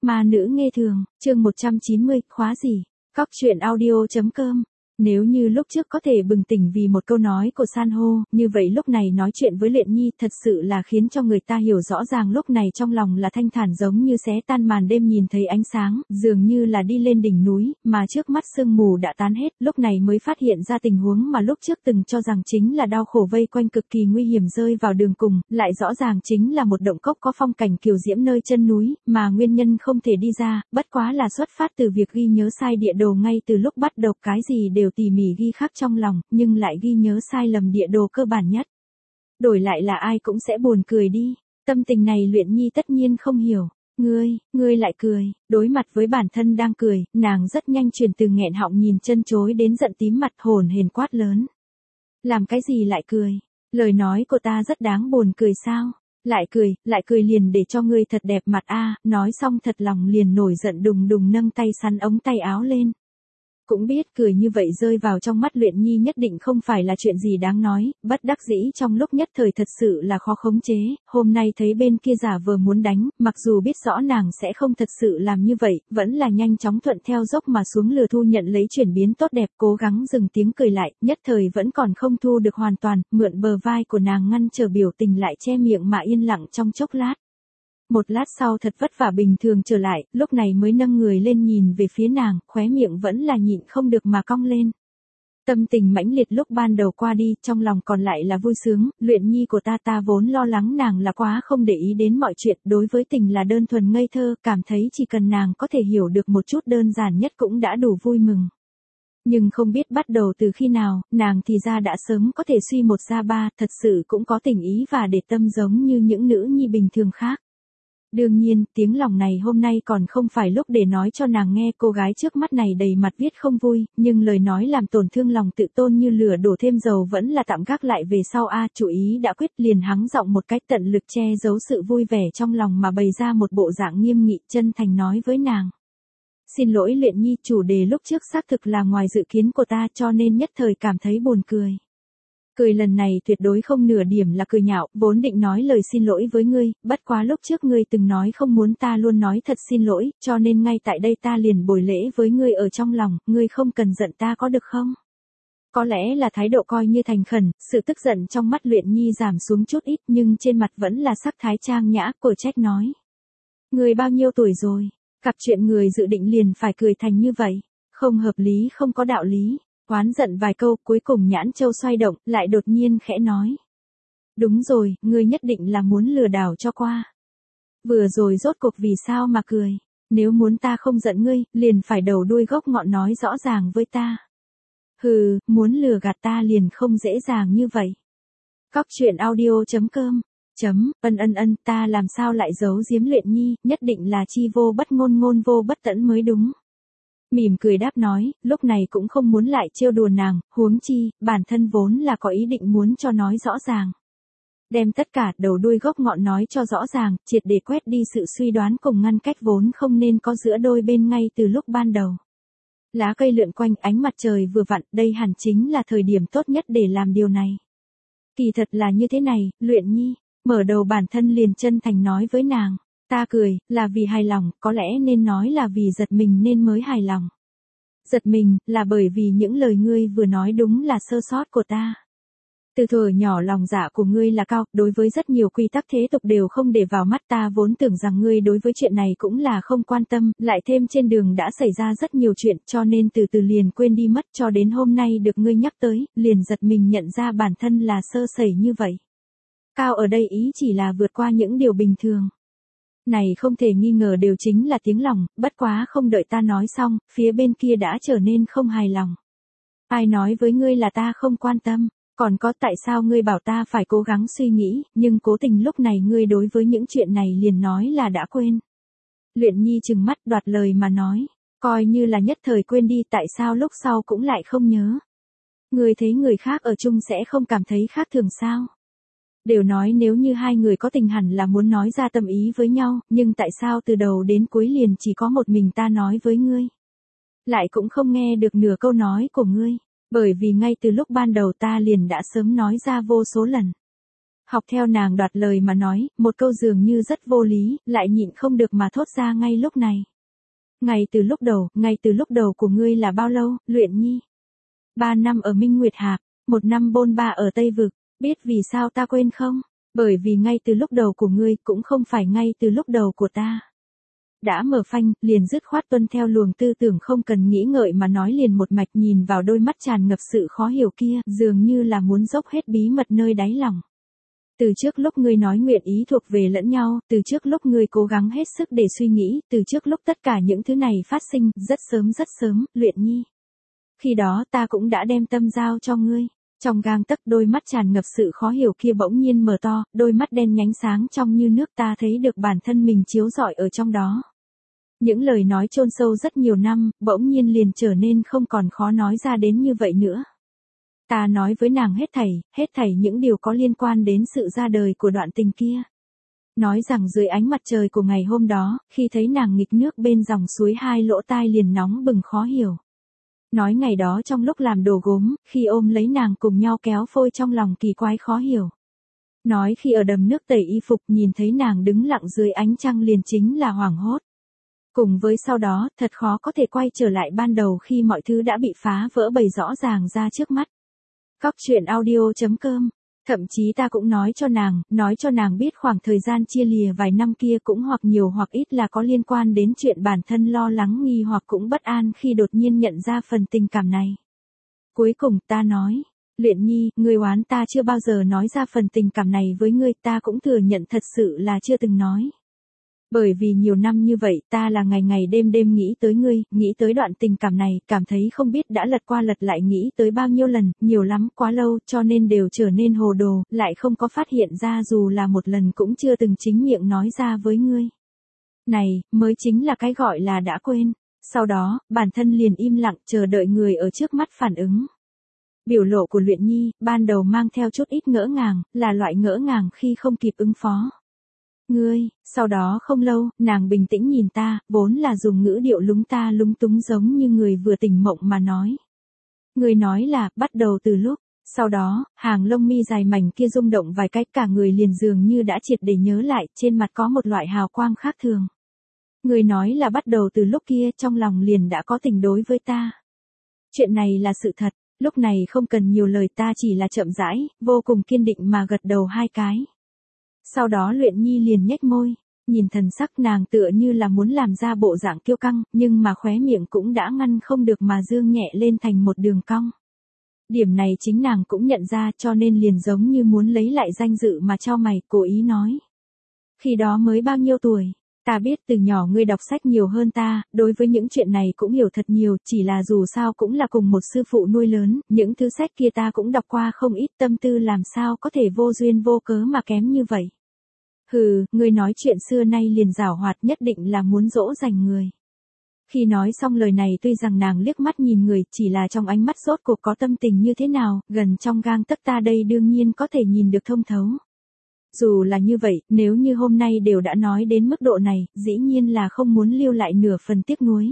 Ma nữ nghe thường, chương 190, khóa gì? Cóc truyện audio.com. Nếu như lúc trước có thể bừng tỉnh vì một câu nói của san hô, như vậy lúc này nói chuyện với Luyện Nhi thật sự là khiến cho người ta hiểu rõ ràng lúc này trong lòng là thanh thản giống như xé tan màn đêm nhìn thấy ánh sáng, dường như là đi lên đỉnh núi, mà trước mắt sương mù đã tán hết, lúc này mới phát hiện ra tình huống mà lúc trước từng cho rằng chính là đau khổ vây quanh cực kỳ nguy hiểm rơi vào đường cùng, lại rõ ràng chính là một động cốc có phong cảnh kiều diễm nơi chân núi, mà nguyên nhân không thể đi ra, bất quá là xuất phát từ việc ghi nhớ sai địa đồ ngay từ lúc bắt đầu, cái gì đều tỉ mỉ ghi khắc trong lòng, nhưng lại ghi nhớ sai lầm địa đồ cơ bản nhất. Đổi lại là ai cũng sẽ buồn cười đi. Tâm tình này Luyện Nhi tất nhiên không hiểu. Ngươi lại cười. Đối mặt với bản thân đang cười, nàng rất nhanh chuyển từ nghẹn họng nhìn chân chối đến giận tím mặt, hồn hển quát lớn. Làm cái gì lại cười? Lời nói của ta rất đáng buồn cười sao? Lại cười liền để cho ngươi thật đẹp mặt a. Nói xong thật lòng liền nổi giận đùng đùng nâng tay sắn ống tay áo lên. Cũng biết cười như vậy rơi vào trong mắt Luyện Nhi nhất định không phải là chuyện gì đáng nói, bất đắc dĩ trong lúc nhất thời thật sự là khó khống chế, hôm nay thấy bên kia giả vờ muốn đánh, mặc dù biết rõ nàng sẽ không thật sự làm như vậy, vẫn là nhanh chóng thuận theo dốc mà xuống lừa thu nhận lấy chuyển biến tốt đẹp, cố gắng dừng tiếng cười lại, nhất thời vẫn còn không thu được hoàn toàn, mượn bờ vai của nàng ngăn trở biểu tình lại che miệng mà yên lặng trong chốc lát. Một lát sau thật vất vả bình thường trở lại, lúc này mới nâng người lên nhìn về phía nàng, khóe miệng vẫn là nhịn không được mà cong lên. Tâm tình mãnh liệt lúc ban đầu qua đi, trong lòng còn lại là vui sướng, Luyện Nhi của ta vốn lo lắng nàng là quá không để ý đến mọi chuyện, đối với tình là đơn thuần ngây thơ, cảm thấy chỉ cần nàng có thể hiểu được một chút đơn giản nhất cũng đã đủ vui mừng. Nhưng không biết bắt đầu từ khi nào, nàng thì ra đã sớm có thể suy một ra ba, thật sự cũng có tình ý và để tâm giống như những nữ nhi bình thường khác. Đương nhiên, tiếng lòng này hôm nay còn không phải lúc để nói cho nàng nghe, cô gái trước mắt này đầy mặt viết không vui, nhưng lời nói làm tổn thương lòng tự tôn như lửa đổ thêm dầu vẫn là tạm gác lại về sau a. Chủ ý đã quyết liền hắng giọng một cách tận lực che giấu sự vui vẻ trong lòng mà bày ra một bộ dạng nghiêm nghị chân thành nói với nàng. Xin lỗi Luyện Nhi, chủ đề lúc trước xác thực là ngoài dự kiến của ta cho nên nhất thời cảm thấy buồn cười. Cười lần này tuyệt đối không nửa điểm là cười nhạo, vốn định nói lời xin lỗi với ngươi, bất quá lúc trước ngươi từng nói không muốn ta luôn nói thật xin lỗi, cho nên ngay tại đây ta liền bồi lễ với ngươi ở trong lòng, ngươi không cần giận ta có được không? Có lẽ là thái độ coi như thành khẩn, sự tức giận trong mắt Luyện Nhi giảm xuống chút ít nhưng trên mặt vẫn là sắc thái trang nhã, của trách nói. Ngươi bao nhiêu tuổi rồi? Gặp chuyện người dự định liền phải cười thành như vậy, không hợp lý không có đạo lý. Oán giận vài câu, cuối cùng nhãn châu xoay động, lại đột nhiên khẽ nói. Đúng rồi, ngươi nhất định là muốn lừa đảo cho qua. Vừa rồi rốt cuộc vì sao mà cười, nếu muốn ta không giận ngươi, liền phải đầu đuôi gốc ngọn nói rõ ràng với ta. Hừ, muốn lừa gạt ta liền không dễ dàng như vậy. Cóc truyện audio.com. Ta làm sao lại giấu giếm Luyện Nhi, nhất định là chi vô bất ngôn ngôn vô bất tẫn mới đúng. Mỉm cười đáp nói, lúc này cũng không muốn lại trêu đùa nàng, huống chi, bản thân vốn là có ý định muốn cho nói rõ ràng. Đem tất cả đầu đuôi gốc ngọn nói cho rõ ràng, triệt để quét đi sự suy đoán cùng ngăn cách vốn không nên có giữa đôi bên ngay từ lúc ban đầu. Lá cây lượn quanh, ánh mặt trời vừa vặn, đây hẳn chính là thời điểm tốt nhất để làm điều này. Kỳ thật là như thế này, Luyện Nhi, mở đầu bản thân liền chân thành nói với nàng. Ta cười, là vì hài lòng, có lẽ nên nói là vì giật mình nên mới hài lòng. Giật mình, là bởi vì những lời ngươi vừa nói đúng là sơ sót của ta. Từ thuở nhỏ lòng dạ của ngươi là cao, đối với rất nhiều quy tắc thế tục đều không để vào mắt, ta vốn tưởng rằng ngươi đối với chuyện này cũng là không quan tâm, lại thêm trên đường đã xảy ra rất nhiều chuyện cho nên từ từ liền quên đi mất, cho đến hôm nay được ngươi nhắc tới, liền giật mình nhận ra bản thân là sơ sẩy như vậy. Cao ở đây ý chỉ là vượt qua những điều bình thường. Này không thể nghi ngờ đều chính là tiếng lòng, bất quá không đợi ta nói xong, phía bên kia đã trở nên không hài lòng. Ai nói với ngươi là ta không quan tâm, còn có tại sao ngươi bảo ta phải cố gắng suy nghĩ, nhưng cố tình lúc này ngươi đối với những chuyện này liền nói là đã quên. Luyện Nhi trừng mắt đoạt lời mà nói, coi như là nhất thời quên đi, tại sao lúc sau cũng lại không nhớ. Ngươi thấy người khác ở chung sẽ không cảm thấy khác thường sao? Đều nói nếu như hai người có tình hẳn là muốn nói ra tâm ý với nhau, nhưng tại sao từ đầu đến cuối liền chỉ có một mình ta nói với ngươi? Lại cũng không nghe được nửa câu nói của ngươi, bởi vì ngay từ lúc ban đầu ta liền đã sớm nói ra vô số lần. Học theo nàng đoạt lời mà nói, một câu dường như rất vô lý, lại nhịn không được mà thốt ra ngay lúc này. Ngay từ lúc đầu của ngươi là bao lâu, Luyện Nhi? 3 năm ở Minh Nguyệt Hạp, 1 năm bôn ba ở Tây Vực, biết vì sao ta quên không? Bởi vì ngay từ lúc đầu của ngươi cũng không phải ngay từ lúc đầu của ta. Đã mở phanh, liền dứt khoát tuân theo luồng tư tưởng không cần nghĩ ngợi mà nói liền một mạch nhìn vào đôi mắt tràn ngập sự khó hiểu kia, dường như là muốn dốc hết bí mật nơi đáy lòng. Từ trước lúc ngươi nói nguyện ý thuộc về lẫn nhau, từ trước lúc ngươi cố gắng hết sức để suy nghĩ, từ trước lúc tất cả những thứ này phát sinh, rất sớm, Luyện Nhi. Khi đó ta cũng đã đem tâm giao cho ngươi. Trong gang tấc đôi mắt tràn ngập sự khó hiểu kia bỗng nhiên mở to, đôi mắt đen nhánh sáng trong như nước, ta thấy được bản thân mình chiếu rọi ở trong đó. Những lời nói chôn sâu rất nhiều năm, bỗng nhiên liền trở nên không còn khó nói ra đến như vậy nữa. Ta nói với nàng hết thảy những điều có liên quan đến sự ra đời của đoạn tình kia. Nói rằng dưới ánh mặt trời của ngày hôm đó, khi thấy nàng nghịch nước bên dòng suối, hai lỗ tai liền nóng bừng khó hiểu. Nói ngày đó trong lúc làm đồ gốm, khi ôm lấy nàng cùng nhau kéo phôi trong lòng kỳ quái khó hiểu. Nói khi ở đầm nước tẩy y phục nhìn thấy nàng đứng lặng dưới ánh trăng liền chính là hoảng hốt. Cùng với sau đó, thật khó có thể quay trở lại ban đầu khi mọi thứ đã bị phá vỡ bày rõ ràng ra trước mắt. Cóc truyện audio.com. Thậm chí ta cũng nói cho nàng biết khoảng thời gian chia lìa vài năm kia cũng hoặc nhiều hoặc ít là có liên quan đến chuyện bản thân lo lắng nghi hoặc cũng bất an khi đột nhiên nhận ra phần tình cảm này. Cuối cùng ta nói, Luyện Nhi, ngươi oán ta chưa bao giờ nói ra phần tình cảm này với ngươi, ta cũng thừa nhận thật sự là chưa từng nói. Bởi vì nhiều năm như vậy ta là ngày ngày đêm đêm nghĩ tới ngươi, nghĩ tới đoạn tình cảm này, cảm thấy không biết đã lật qua lật lại nghĩ tới bao nhiêu lần, nhiều lắm, quá lâu, cho nên đều trở nên hồ đồ, lại không có phát hiện ra dù là một lần cũng chưa từng chính miệng nói ra với ngươi. Này, mới chính là cái gọi là đã quên. Sau đó, bản thân liền im lặng chờ đợi người ở trước mắt phản ứng. Biểu lộ của Luyện Nhi, ban đầu mang theo chút ít ngỡ ngàng, là loại ngỡ ngàng khi không kịp ứng phó. Ngươi, sau đó không lâu, nàng bình tĩnh nhìn ta, vốn là dùng ngữ điệu lúng ta lúng túng giống như người vừa tỉnh mộng mà nói. Ngươi nói là, bắt đầu từ lúc, sau đó, hàng lông mi dài mảnh kia rung động vài cách cả người liền dường như đã triệt để nhớ lại, trên mặt có một loại hào quang khác thường. Ngươi nói là bắt đầu từ lúc kia trong lòng liền đã có tình đối với ta. Chuyện này là sự thật, lúc này không cần nhiều lời ta chỉ là chậm rãi, vô cùng kiên định mà gật đầu 2 cái. Sau đó Luyện Nhi liền nhếch môi, nhìn thần sắc nàng tựa như là muốn làm ra bộ dạng kiêu căng, nhưng mà khóe miệng cũng đã ngăn không được mà dương nhẹ lên thành một đường cong. Điểm này chính nàng cũng nhận ra cho nên liền giống như muốn lấy lại danh dự mà chau mày, cố ý nói. Khi đó mới bao nhiêu tuổi? Ta biết từ nhỏ ngươi đọc sách nhiều hơn ta, đối với những chuyện này cũng hiểu thật nhiều, chỉ là dù sao cũng là cùng một sư phụ nuôi lớn, những thứ sách kia ta cũng đọc qua không ít, tâm tư làm sao có thể vô duyên vô cớ mà kém như vậy. Hừ, ngươi nói chuyện xưa nay liền giảo hoạt nhất định là muốn dỗ dành người. Khi nói xong lời này tuy rằng nàng liếc mắt nhìn người, chỉ là trong ánh mắt rốt cuộc có tâm tình như thế nào, gần trong gang tấc ta đây đương nhiên có thể nhìn được thông thấu. Dù là như vậy, nếu như hôm nay đều đã nói đến mức độ này, dĩ nhiên là không muốn lưu lại nửa phần tiếc nuối.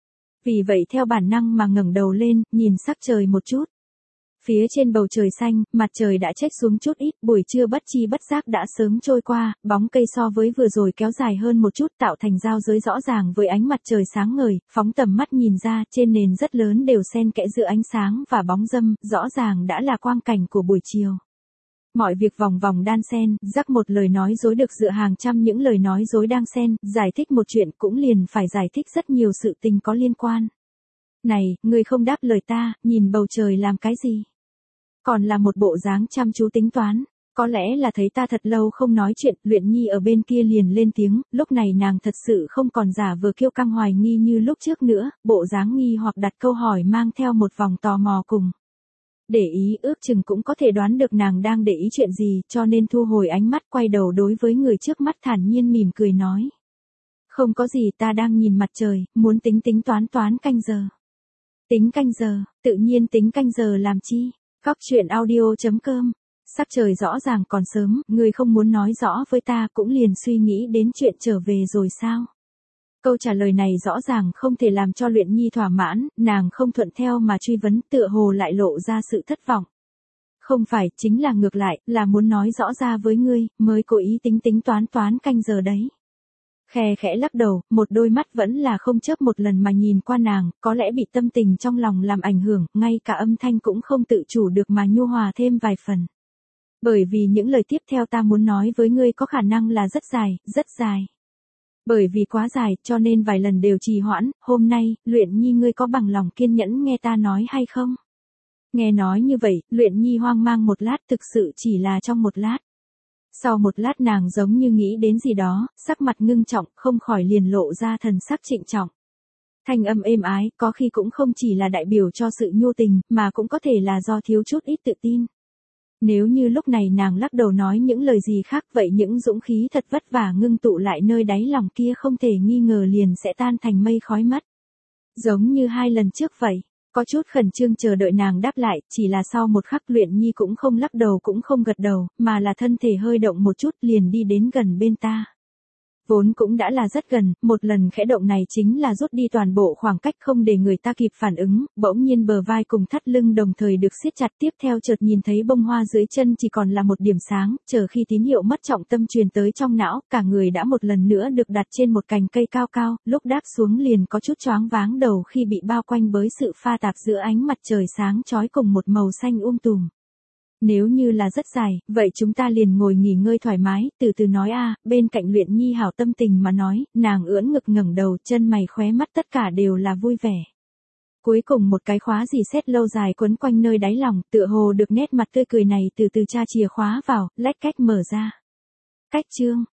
Vì vậy theo bản năng mà ngẩng đầu lên, nhìn sắc trời một chút. Phía trên bầu trời xanh, mặt trời đã chếch xuống chút ít, buổi trưa bất chi bất giác đã sớm trôi qua, bóng cây so với vừa rồi kéo dài hơn một chút tạo thành giao giới rõ ràng với ánh mặt trời sáng ngời, phóng tầm mắt nhìn ra, trên nền rất lớn đều xen kẽ giữa ánh sáng và bóng râm, rõ ràng đã là quang cảnh của buổi chiều. Mọi việc vòng vòng đan xen, rắc một lời nói dối được dựa hàng trăm những lời nói dối đang xen, giải thích một chuyện cũng liền phải giải thích rất nhiều sự tình có liên quan. Này, ngươi không đáp lời ta, nhìn bầu trời làm cái gì? Còn là một bộ dáng chăm chú tính toán, có lẽ là thấy ta thật lâu không nói chuyện, Luyện Nhi ở bên kia liền lên tiếng, lúc này nàng thật sự không còn giả vờ kiêu căng hoài nghi như lúc trước nữa, bộ dáng nghi hoặc đặt câu hỏi mang theo một vòng tò mò cùng. Để ý ước chừng cũng có thể đoán được nàng đang để ý chuyện gì, cho nên thu hồi ánh mắt quay đầu đối với người trước mắt thản nhiên mỉm cười nói. Không có gì, ta đang nhìn mặt trời, muốn tính toán canh giờ. Tính canh giờ, tự nhiên tính canh giờ làm chi? Cóc truyện audio.com. Sắc trời rõ ràng còn sớm, ngươi không muốn nói rõ với ta cũng liền suy nghĩ đến chuyện trở về rồi sao? Câu trả lời này rõ ràng không thể làm cho Luyện Nhi thỏa mãn, nàng không thuận theo mà truy vấn, tựa hồ lại lộ ra sự thất vọng. Không phải, chính là ngược lại, là muốn nói rõ ra với ngươi, mới cố ý tính toán canh giờ đấy. Khe khẽ lắc đầu, một đôi mắt vẫn là không chớp một lần mà nhìn qua nàng, có lẽ bị tâm tình trong lòng làm ảnh hưởng, ngay cả âm thanh cũng không tự chủ được mà nhu hòa thêm vài phần. Bởi vì những lời tiếp theo ta muốn nói với ngươi có khả năng là rất dài, rất dài. Bởi vì quá dài, cho nên vài lần đều trì hoãn, hôm nay, Luyện Nhi ngươi có bằng lòng kiên nhẫn nghe ta nói hay không? Nghe nói như vậy, Luyện Nhi hoang mang một lát, thực sự chỉ là trong một lát. Sau một lát nàng giống như nghĩ đến gì đó, sắc mặt ngưng trọng, không khỏi liền lộ ra thần sắc trịnh trọng. Thanh âm êm ái, có khi cũng không chỉ là đại biểu cho sự nhu tình, mà cũng có thể là do thiếu chút ít tự tin. Nếu như lúc này nàng lắc đầu nói những lời gì khác, vậy những dũng khí thật vất vả ngưng tụ lại nơi đáy lòng kia không thể nghi ngờ liền sẽ tan thành mây khói mất. Giống như 2 lần trước vậy. Có chút khẩn trương chờ đợi nàng đáp lại, chỉ là sau một khắc Luyện Nhi cũng không lắc đầu cũng không gật đầu, mà là thân thể hơi động một chút liền đi đến gần bên ta. Vốn cũng đã là rất gần, một lần khẽ động này chính là rút đi toàn bộ khoảng cách không để người ta kịp phản ứng, bỗng nhiên bờ vai cùng thắt lưng đồng thời được siết chặt, tiếp theo chợt nhìn thấy bông hoa dưới chân chỉ còn là một điểm sáng, chờ khi tín hiệu mất trọng tâm truyền tới trong não, cả người đã một lần nữa được đặt trên một cành cây cao cao, lúc đáp xuống liền có chút choáng váng đầu khi bị bao quanh bởi sự pha tạp giữa ánh mặt trời sáng chói cùng một màu xanh tùm. Nếu như là rất dài, vậy chúng ta liền ngồi nghỉ ngơi thoải mái, từ từ nói a. Bên cạnh Luyện Nhi hảo tâm tình mà nói, nàng ưỡn ngực ngẩng đầu, chân mày khóe mắt tất cả đều là vui vẻ. Cuối cùng một cái khóa rỉ sét lâu dài quấn quanh nơi đáy lòng, tựa hồ được nét mặt tươi cười này từ từ tra chìa khóa vào, lách cách mở ra. Cách chương